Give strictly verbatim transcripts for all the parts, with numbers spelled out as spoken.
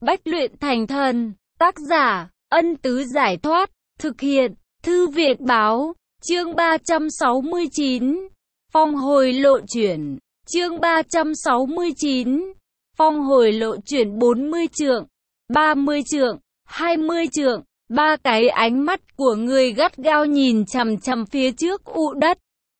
bách luyện thành thần. Tác giả, Ân Tứ Giải Thoát. Thực hiện, Thư Viện Báo. Chương ba trăm sáu mươi chín. Phong hồi lộ chuyển. Chương ba trăm sáu mươi chín. Phong hồi lộ chuyển bốn mươi trượng, ba mươi trượng, hai mươi trượng. Ba cái ánh mắt của người gắt gao nhìn chằm chằm phía trước ụ đất.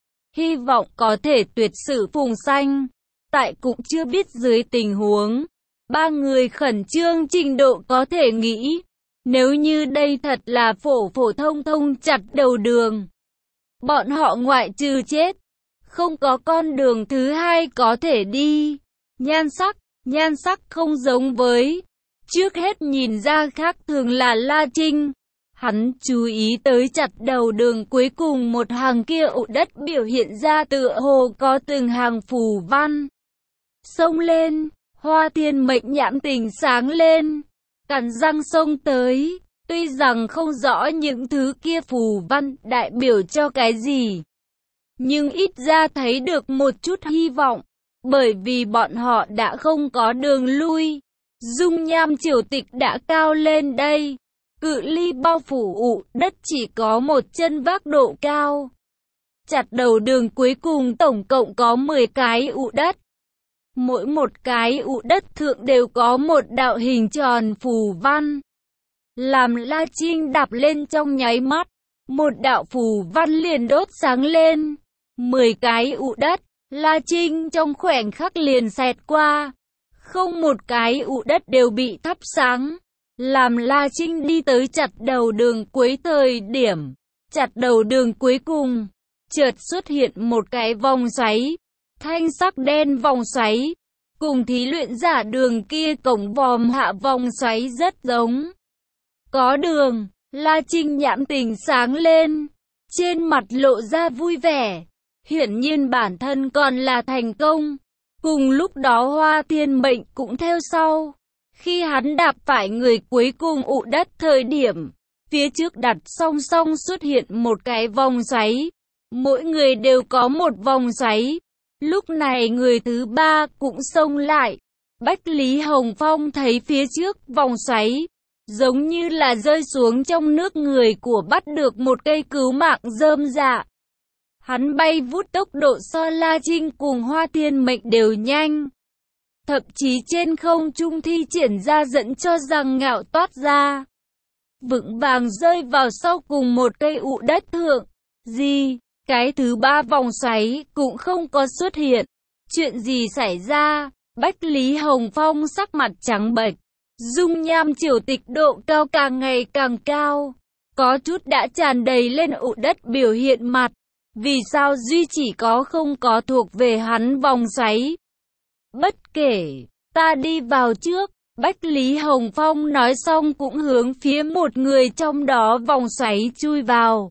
Hy vọng có thể tuyệt sử phùng sanh. Tại cũng chưa biết dưới tình huống. Ba người khẩn trương trình độ có thể nghĩ. Nếu như đây thật là phổ phổ thông thông chặt đầu đường. Bọn họ ngoại trừ chết. Không có con đường thứ hai có thể đi. Nhan sắc, nhan sắc không giống với. Trước hết nhìn ra khác thường là La Trinh. Hắn chú ý tới chặt đầu đường cuối cùng một hàng kia ụ đất biểu hiện ra tựa hồ có từng hàng phù văn. Xông lên, Hoa Thiên Mệnh nhãn tình sáng lên, cắn răng xông tới. Tuy rằng không rõ những thứ kia phù văn đại biểu cho cái gì, nhưng ít ra thấy được một chút hy vọng, bởi vì bọn họ đã không có đường lui. Dung nham triều tịch đã cao lên đây, cự ly bao phủ ụ đất chỉ có một chân vác độ cao. Chặt đầu đường cuối cùng tổng cộng có mười cái ụ đất. Mỗi một cái ụ đất thượng đều có một đạo hình tròn phù văn. Làm La Trinh đạp lên trong nháy mắt, một đạo phù văn liền đốt sáng lên. Mười cái ụ đất, La Trinh trong khoảnh khắc liền xẹt qua. Không một cái ụ đất đều bị thắp sáng. Làm La Trinh đi tới chặt đầu đường cuối thời điểm. Chặt đầu đường cuối cùng, chợt xuất hiện một cái vòng xoáy. Thanh sắc đen vòng xoáy, cùng thí luyện giả đường kia cổng vòm hạ vòng xoáy rất giống. Có đường, La Trinh nhãn tình sáng lên, trên mặt lộ ra vui vẻ. Hiển nhiên bản thân còn là thành công. Cùng lúc đó Hoa Thiên Mệnh cũng theo sau. Khi hắn đạp phải người cuối cùng ụ đất thời điểm, phía trước đặt song song xuất hiện một cái vòng xoáy. Mỗi người đều có một vòng xoáy. Lúc này người thứ ba cũng xông lại. Bách Lý Hồng Phong thấy phía trước vòng xoáy, giống như là rơi xuống trong nước người của bắt được một cây cứu mạng rơm rạ. Hắn bay vút tốc độ so La Trinh cùng Hoa Thiên Mệnh đều nhanh. Thậm chí trên không trung thi triển ra dẫn cho rằng ngạo toát ra. Vững vàng rơi vào sau cùng một cây ụ đất thượng. Gì? Cái thứ ba vòng xoáy cũng không có xuất hiện. Chuyện gì xảy ra? Bách Lý Hồng Phong sắc mặt trắng bệch. Dung nham triều tịch độ cao càng ngày càng cao. Có chút đã tràn đầy lên ụ đất biểu hiện mặt. Vì sao duy chỉ có không có thuộc về hắn vòng xoáy? Bất kể, ta đi vào trước. Bách Lý Hồng Phong nói xong cũng hướng phía một người trong đó vòng xoáy chui vào.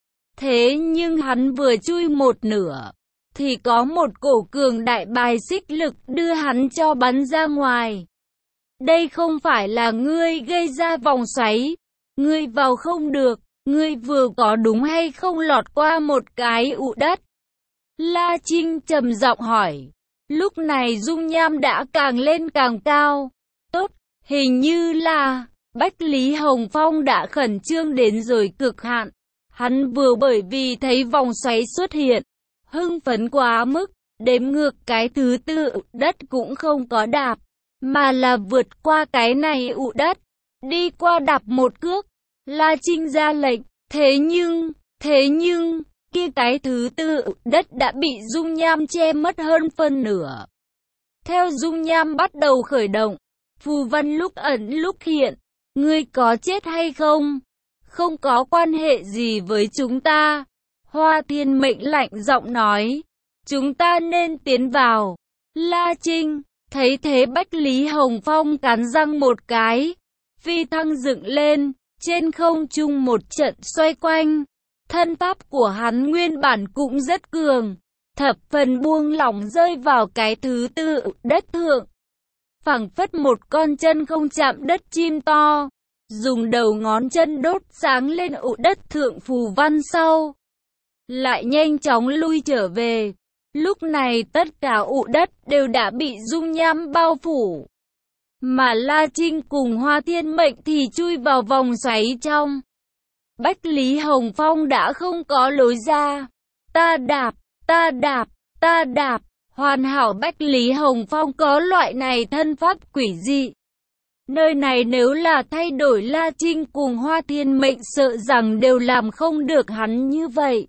Thế nhưng hắn vừa chui một nửa, thì có một cổ cường đại bài xích lực đưa hắn cho bắn ra ngoài. Đây không phải là ngươi gây ra vòng xoáy. Ngươi vào không được. Ngươi vừa có đúng hay không lọt qua một cái ụ đất? La Trinh trầm giọng hỏi. Lúc này dung nham đã càng lên càng cao. Tốt, hình như là Bách Lý Hồng Phong đã khẩn trương đến rồi cực hạn. Hắn vừa bởi vì thấy vòng xoáy xuất hiện, hưng phấn quá mức, đếm ngược cái thứ tư ụ đất cũng không có đạp, mà là vượt qua cái này ụ đất, đi qua đạp một cước. La Trinh ra lệnh, thế nhưng, thế nhưng, kia cái thứ tư ụ đất đã bị dung nham che mất hơn phân nửa. Theo dung nham bắt đầu khởi động, phù văn lúc ẩn lúc hiện, ngươi có chết hay không? Không có quan hệ gì với chúng ta. Hoa Thiên Mệnh lạnh giọng nói. Chúng ta nên tiến vào. La Trinh, thấy thế Bách Lý Hồng Phong cắn răng một cái. Phi thăng dựng lên, trên không trung một trận xoay quanh. Thân pháp của hắn nguyên bản cũng rất cường. Thập phần buông lỏng rơi vào cái thứ tư đất thượng. Phảng phất một con chân không chạm đất chim to. Dùng đầu ngón chân đốt sáng lên ụ đất thượng phù văn sau. Lại nhanh chóng lui trở về. Lúc này tất cả ụ đất đều đã bị dung nham bao phủ. mà La Trinh cùng Hoa Thiên Mệnh thì chui vào vòng xoáy trong. Bách Lý Hồng Phong đã không có lối ra. Ta đạp, ta đạp, ta đạp, hoàn hảo. Bách Lý Hồng Phong có loại này thân pháp quỷ dị. Nơi này nếu là thay đổi La Trinh cùng Hoa Thiên Mệnh sợ rằng đều làm không được hắn như vậy.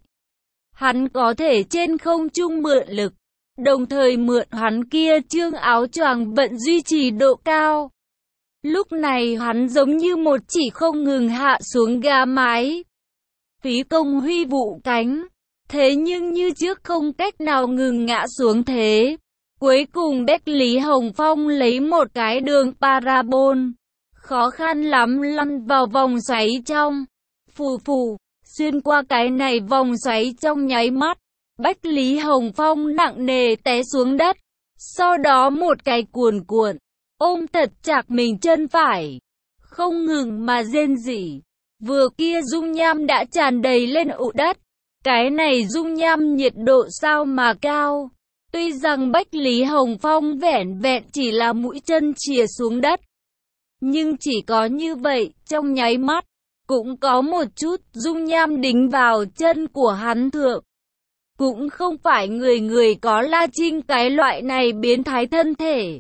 Hắn có thể trên không trung mượn lực, đồng thời mượn hắn kia trương áo choàng vận duy trì độ cao. Lúc này hắn giống như một chỉ không ngừng hạ xuống gà mái, phí công huy vũ cánh, thế nhưng như trước không cách nào ngừng ngã xuống thế. Cuối cùng Bách Lý Hồng Phong lấy một cái đường parabol, khó khăn lắm lăn vào vòng xoáy trong. Phù phù, xuyên qua cái này vòng xoáy trong nháy mắt, Bách Lý Hồng Phong nặng nề té xuống đất. Sau đó một cái cuồn cuộn, ôm thật chặt mình chân phải, không ngừng mà rên rỉ. Vừa kia dung nham đã tràn đầy lên ụ đất. Cái này dung nham nhiệt độ sao mà cao. Tuy rằng Bách Lý Hồng Phong vẻn vẹn chỉ là mũi chân chìa xuống đất, nhưng chỉ có như vậy, trong nháy mắt, cũng có một chút dung nham đính vào chân của hắn thượng. Cũng không phải người người có La Trinh cái loại này biến thái thân thể.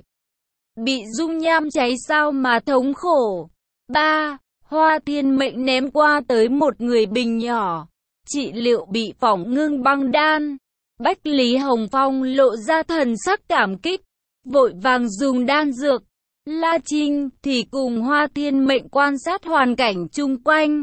Bị dung nham cháy sao mà thống khổ. ba. Hoa Thiên Mệnh ném qua tới một người bình nhỏ, trị liệu bị phỏng ngưng băng đan. Bách Lý Hồng Phong lộ ra thần sắc cảm kích, vội vàng dùng đan dược. La Trinh thì cùng Hoa Thiên Mệnh quan sát hoàn cảnh chung quanh.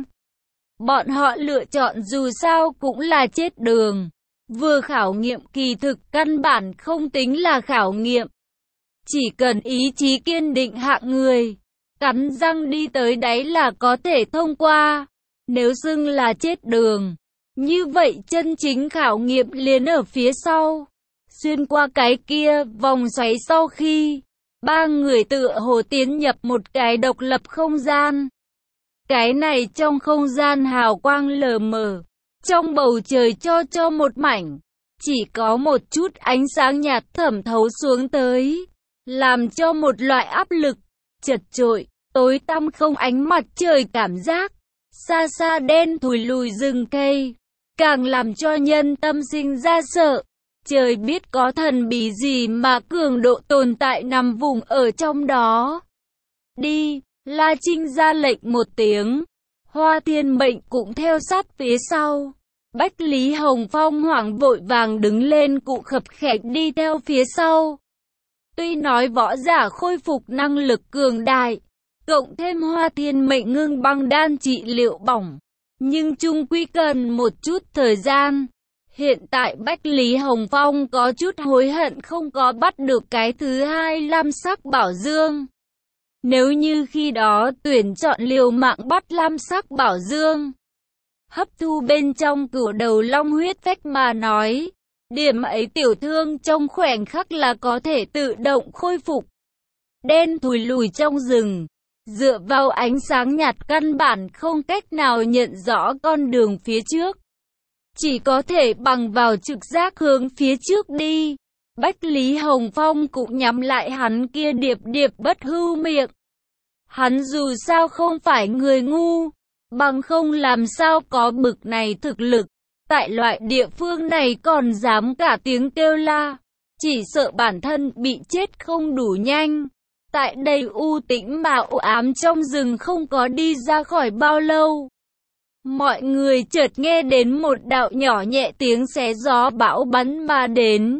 Bọn họ lựa chọn dù sao cũng là chết đường. Vừa khảo nghiệm kỳ thực căn bản không tính là khảo nghiệm. Chỉ cần ý chí kiên định hạng người, cắn răng đi tới đáy là có thể thông qua. Nếu xưng là chết đường, như vậy chân chính khảo nghiệm liền ở phía sau. Xuyên qua cái kia vòng xoáy sau khi, ba người tựa hồ tiến nhập một cái độc lập không gian. Cái này trong không gian hào quang lờ mờ, trong bầu trời cho cho một mảnh, chỉ có một chút ánh sáng nhạt thẩm thấu xuống tới, làm cho một loại áp lực, chật chội, tối tăm không ánh mặt trời cảm giác. Xa xa đen thùi lùi rừng cây, càng làm cho nhân tâm sinh ra sợ. Trời biết có thần bí gì mà cường độ tồn tại nằm vùng ở trong đó. Đi, La Trinh ra lệnh một tiếng. Hoa Thiên Mệnh cũng theo sát phía sau. Bách Lý Hồng Phong hoảng vội vàng đứng lên cụ khập khẽnh đi theo phía sau. Tuy nói võ giả khôi phục năng lực cường đại, cộng thêm Hoa Thiên Mệnh ngưng băng đan trị liệu bỏng, nhưng chung quy cần một chút thời gian. Hiện tại Bách Lý Hồng Phong có chút hối hận không có bắt được cái thứ hai lam sắc bảo dương. Nếu như khi đó tuyển chọn liều mạng bắt lam sắc bảo dương, hấp thu bên trong cửu đầu long huyết phách mà nói, điểm ấy tiểu thương trong khoảnh khắc là có thể tự động khôi phục. Đen thùi lùi trong rừng, dựa vào ánh sáng nhạt căn bản không cách nào nhận rõ con đường phía trước. Chỉ có thể bằng vào trực giác hướng phía trước đi. Bách Lý Hồng Phong cũng nhắm lại hắn kia điệp điệp bất hưu miệng. Hắn dù sao không phải người ngu, bằng không làm sao có bực này thực lực. Tại loại địa phương này còn dám cả tiếng kêu la, chỉ sợ bản thân bị chết không đủ nhanh. Tại đây u tĩnh mà u ám trong rừng không có đi ra khỏi bao lâu, mọi người chợt nghe đến một đạo nhỏ nhẹ tiếng xé gió bão bắn mà đến.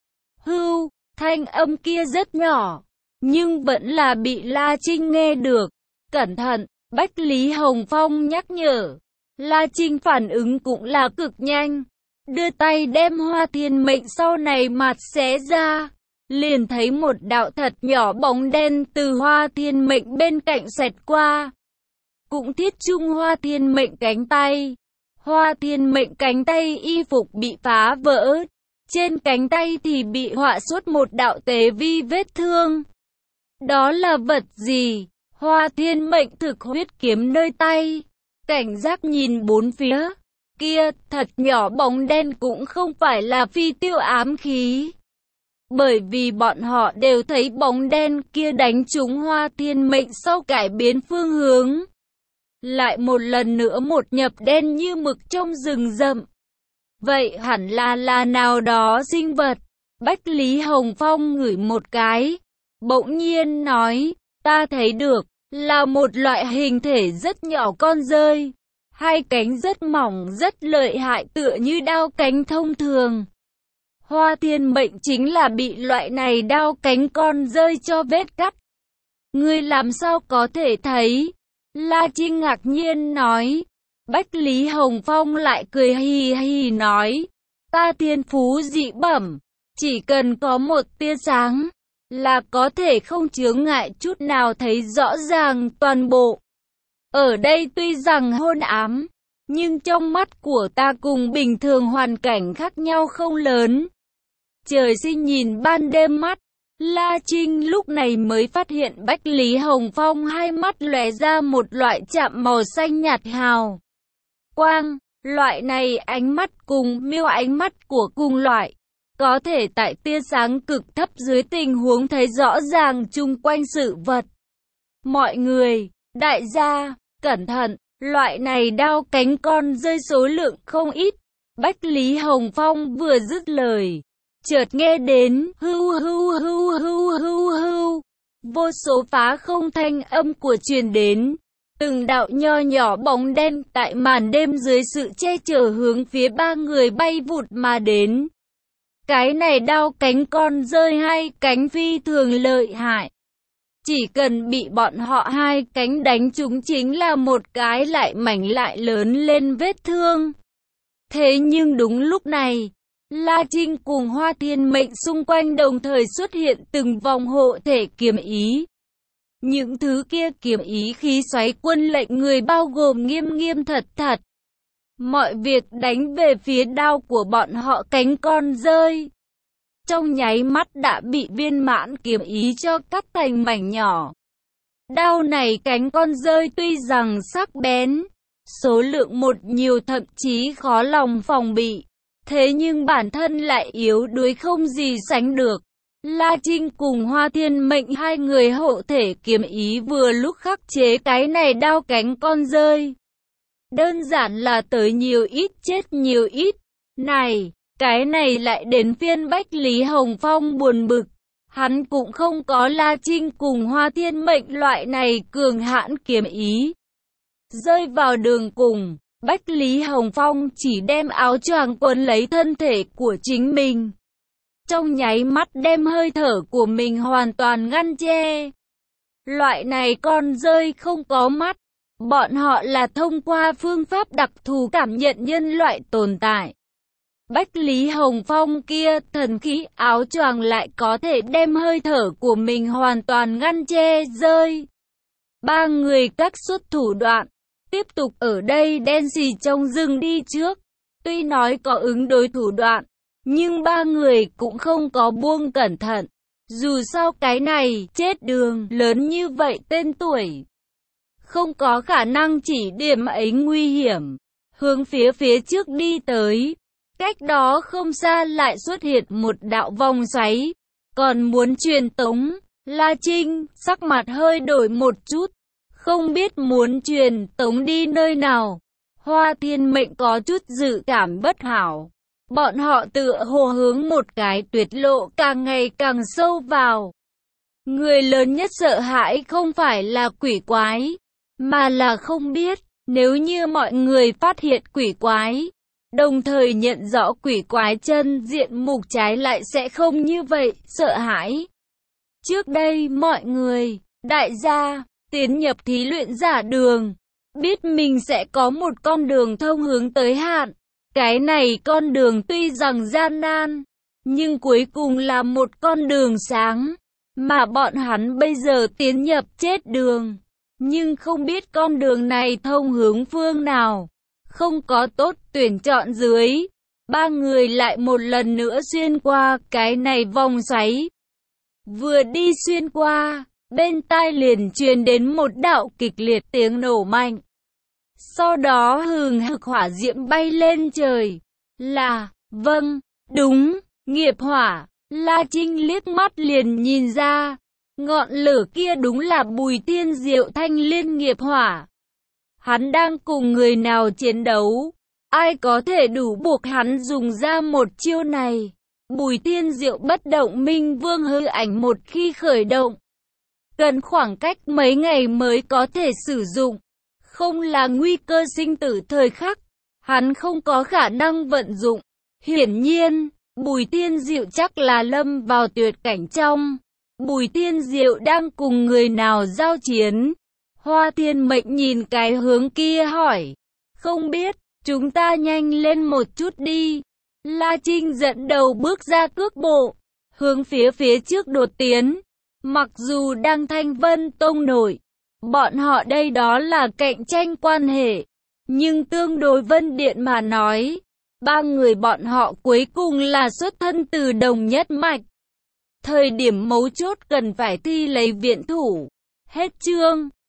Hưu, thanh âm kia rất nhỏ, nhưng vẫn là bị La Trinh nghe được. Cẩn thận, Bách Lý Hồng Phong nhắc nhở. La Trinh phản ứng cũng là cực nhanh, đưa tay đem Hoa Thiên Mệnh sau này mặt xé ra. Liền thấy một đạo thật nhỏ bóng đen từ Hoa Thiên Mệnh bên cạnh xẹt qua. Cũng thiết trung Hoa Thiên Mệnh cánh tay. Hoa Thiên Mệnh cánh tay y phục bị phá vỡ. Trên cánh tay thì bị họa xuất một đạo tế vi vết thương. Đó là vật gì? Hoa Thiên Mệnh thực huyết kiếm nơi tay, cảnh giác nhìn bốn phía. Kia, thật nhỏ bóng đen cũng không phải là phi tiêu ám khí. Bởi vì bọn họ đều thấy bóng đen kia đánh trúng Hoa Thiên Mệnh sau cải biến phương hướng. Lại một lần nữa một nhập đen như mực trong rừng rậm. Vậy hẳn là là nào đó sinh vật. Bách Lý Hồng Phong ngửi một cái, bỗng nhiên nói, ta thấy được, là một loại hình thể rất nhỏ con dơi. Hai cánh rất mỏng rất lợi hại tựa như đao cánh thông thường. Hoa Thiên Mệnh chính là bị loại này đao cánh con dơi cho vết cắt. Ngươi làm sao có thể thấy? La Trinh ngạc nhiên nói. Bách Lý Hồng Phong lại cười hì hì nói, ta thiên phú dị bẩm, chỉ cần có một tia sáng, là có thể không chướng ngại chút nào thấy rõ ràng toàn bộ. Ở đây tuy rằng hôn ám, nhưng trong mắt của ta cùng bình thường hoàn cảnh khác nhau không lớn. Trời sinh nhìn ban đêm mắt, La Trinh lúc này mới phát hiện Bách Lý Hồng Phong hai mắt lóe ra một loại chạm màu xanh nhạt hào quang. Loại này ánh mắt cùng miêu ánh mắt của cùng loại, có thể tại tia sáng cực thấp dưới tình huống thấy rõ ràng chung quanh sự vật. Mọi người, đại gia, cẩn thận, loại này đao cánh con rơi số lượng không ít. Bách Lý Hồng Phong vừa dứt lời, chợt nghe đến hưu hưu hưu hưu hưu hưu, vô số phá không thanh âm của truyền đến. Từng đạo nho nhỏ bóng đen tại màn đêm dưới sự che chở hướng phía ba người bay vụt mà đến. Cái này đao cánh con rơi hai cánh phi thường lợi hại. Chỉ cần bị bọn họ hai cánh đánh trúng chính là một cái lại mảnh lại lớn lên vết thương. Thế nhưng đúng lúc này, La Trinh cùng Hoa Thiên Mệnh xung quanh đồng thời xuất hiện từng vòng hộ thể kiếm ý. Những thứ kia kiếm ý khí xoáy quân lệnh người bao gồm nghiêm nghiêm thật thật. Mọi việc đánh về phía đao của bọn họ cánh con rơi. Trong nháy mắt đã bị viên mãn kiếm ý cho cắt thành mảnh nhỏ. Đao này cánh con rơi tuy rằng sắc bén, số lượng một nhiều thậm chí khó lòng phòng bị. Thế nhưng bản thân lại yếu đuối không gì sánh được. La Trinh cùng Hoa Thiên Mệnh hai người hộ thể kiếm ý vừa lúc khắc chế cái này đao cánh con rơi. Đơn giản là tới nhiều ít chết nhiều ít. Này, cái này lại đến phiên Bách Lý Hồng Phong buồn bực. Hắn cũng không có La Trinh cùng Hoa Thiên Mệnh loại này cường hãn kiếm ý. Rơi vào đường cùng, Bách Lý Hồng Phong chỉ đem áo choàng quấn lấy thân thể của chính mình. Trong nháy mắt đem hơi thở của mình hoàn toàn ngăn che. Loại này con rơi không có mắt. Bọn họ là thông qua phương pháp đặc thù cảm nhận nhân loại tồn tại. Bách Lý Hồng Phong kia thần khí áo choàng lại có thể đem hơi thở của mình hoàn toàn ngăn che rơi. Ba người các xuất thủ đoạn, tiếp tục ở đây đen xì trong rừng đi trước. Tuy nói có ứng đối thủ đoạn, nhưng ba người cũng không có buông cẩn thận. Dù sao cái này chết đường lớn như vậy tên tuổi, không có khả năng chỉ điểm ấy nguy hiểm. Hướng phía phía trước đi tới, cách đó không xa lại xuất hiện một đạo vòng xoáy. Còn muốn truyền tống, La Trinh sắc mặt hơi đổi một chút, không biết muốn truyền tống đi nơi nào. Hoa Thiên Mệnh có chút dự cảm bất hảo. Bọn họ tựa hồ hướng một cái tuyệt lộ càng ngày càng sâu vào. Người lớn nhất sợ hãi không phải là quỷ quái, mà là không biết. Nếu như mọi người phát hiện quỷ quái, đồng thời nhận rõ quỷ quái chân diện mục, trái lại sẽ không như vậy sợ hãi. Trước đây mọi người, đại gia, tiến nhập thí luyện giả đường, biết mình sẽ có một con đường thông hướng tới hạn. Cái này con đường tuy rằng gian nan, nhưng cuối cùng là một con đường sáng. Mà bọn hắn bây giờ tiến nhập chết đường, nhưng không biết con đường này thông hướng phương nào. Không có tốt tuyển chọn dưới, ba người lại một lần nữa xuyên qua cái này vòng xoáy. Vừa đi xuyên qua, bên tai liền truyền đến một đạo kịch liệt tiếng nổ mạnh. Sau đó hừng hực hỏa diễm bay lên trời. Là, vâng, đúng, nghiệp hỏa. La Trinh liếc mắt liền nhìn ra, ngọn lửa kia đúng là Bùi Thiên Diệu thanh liên nghiệp hỏa. Hắn đang cùng người nào chiến đấu? Ai có thể đủ buộc hắn dùng ra một chiêu này? Bùi Thiên Diệu bất động minh vương hư ảnh một khi khởi động, cần khoảng cách mấy ngày mới có thể sử dụng. Không là nguy cơ sinh tử thời khắc, hắn không có khả năng vận dụng. Hiển nhiên, Bùi Thiên Diệu chắc là lâm vào tuyệt cảnh trong. Bùi Thiên Diệu đang cùng người nào giao chiến? Hoa Thiên Mệnh nhìn cái hướng kia hỏi. Không biết, chúng ta nhanh lên một chút đi. La Trinh dẫn đầu bước ra cước bộ, hướng phía phía trước đột tiến. Mặc dù đang Thanh Vân Tông nổi, bọn họ đây đó là cạnh tranh quan hệ. Nhưng tương đối Vân Điện mà nói, ba người bọn họ cuối cùng là xuất thân từ đồng nhất mạch. Thời điểm mấu chốt cần phải thi lấy viện thủ. Hết chương.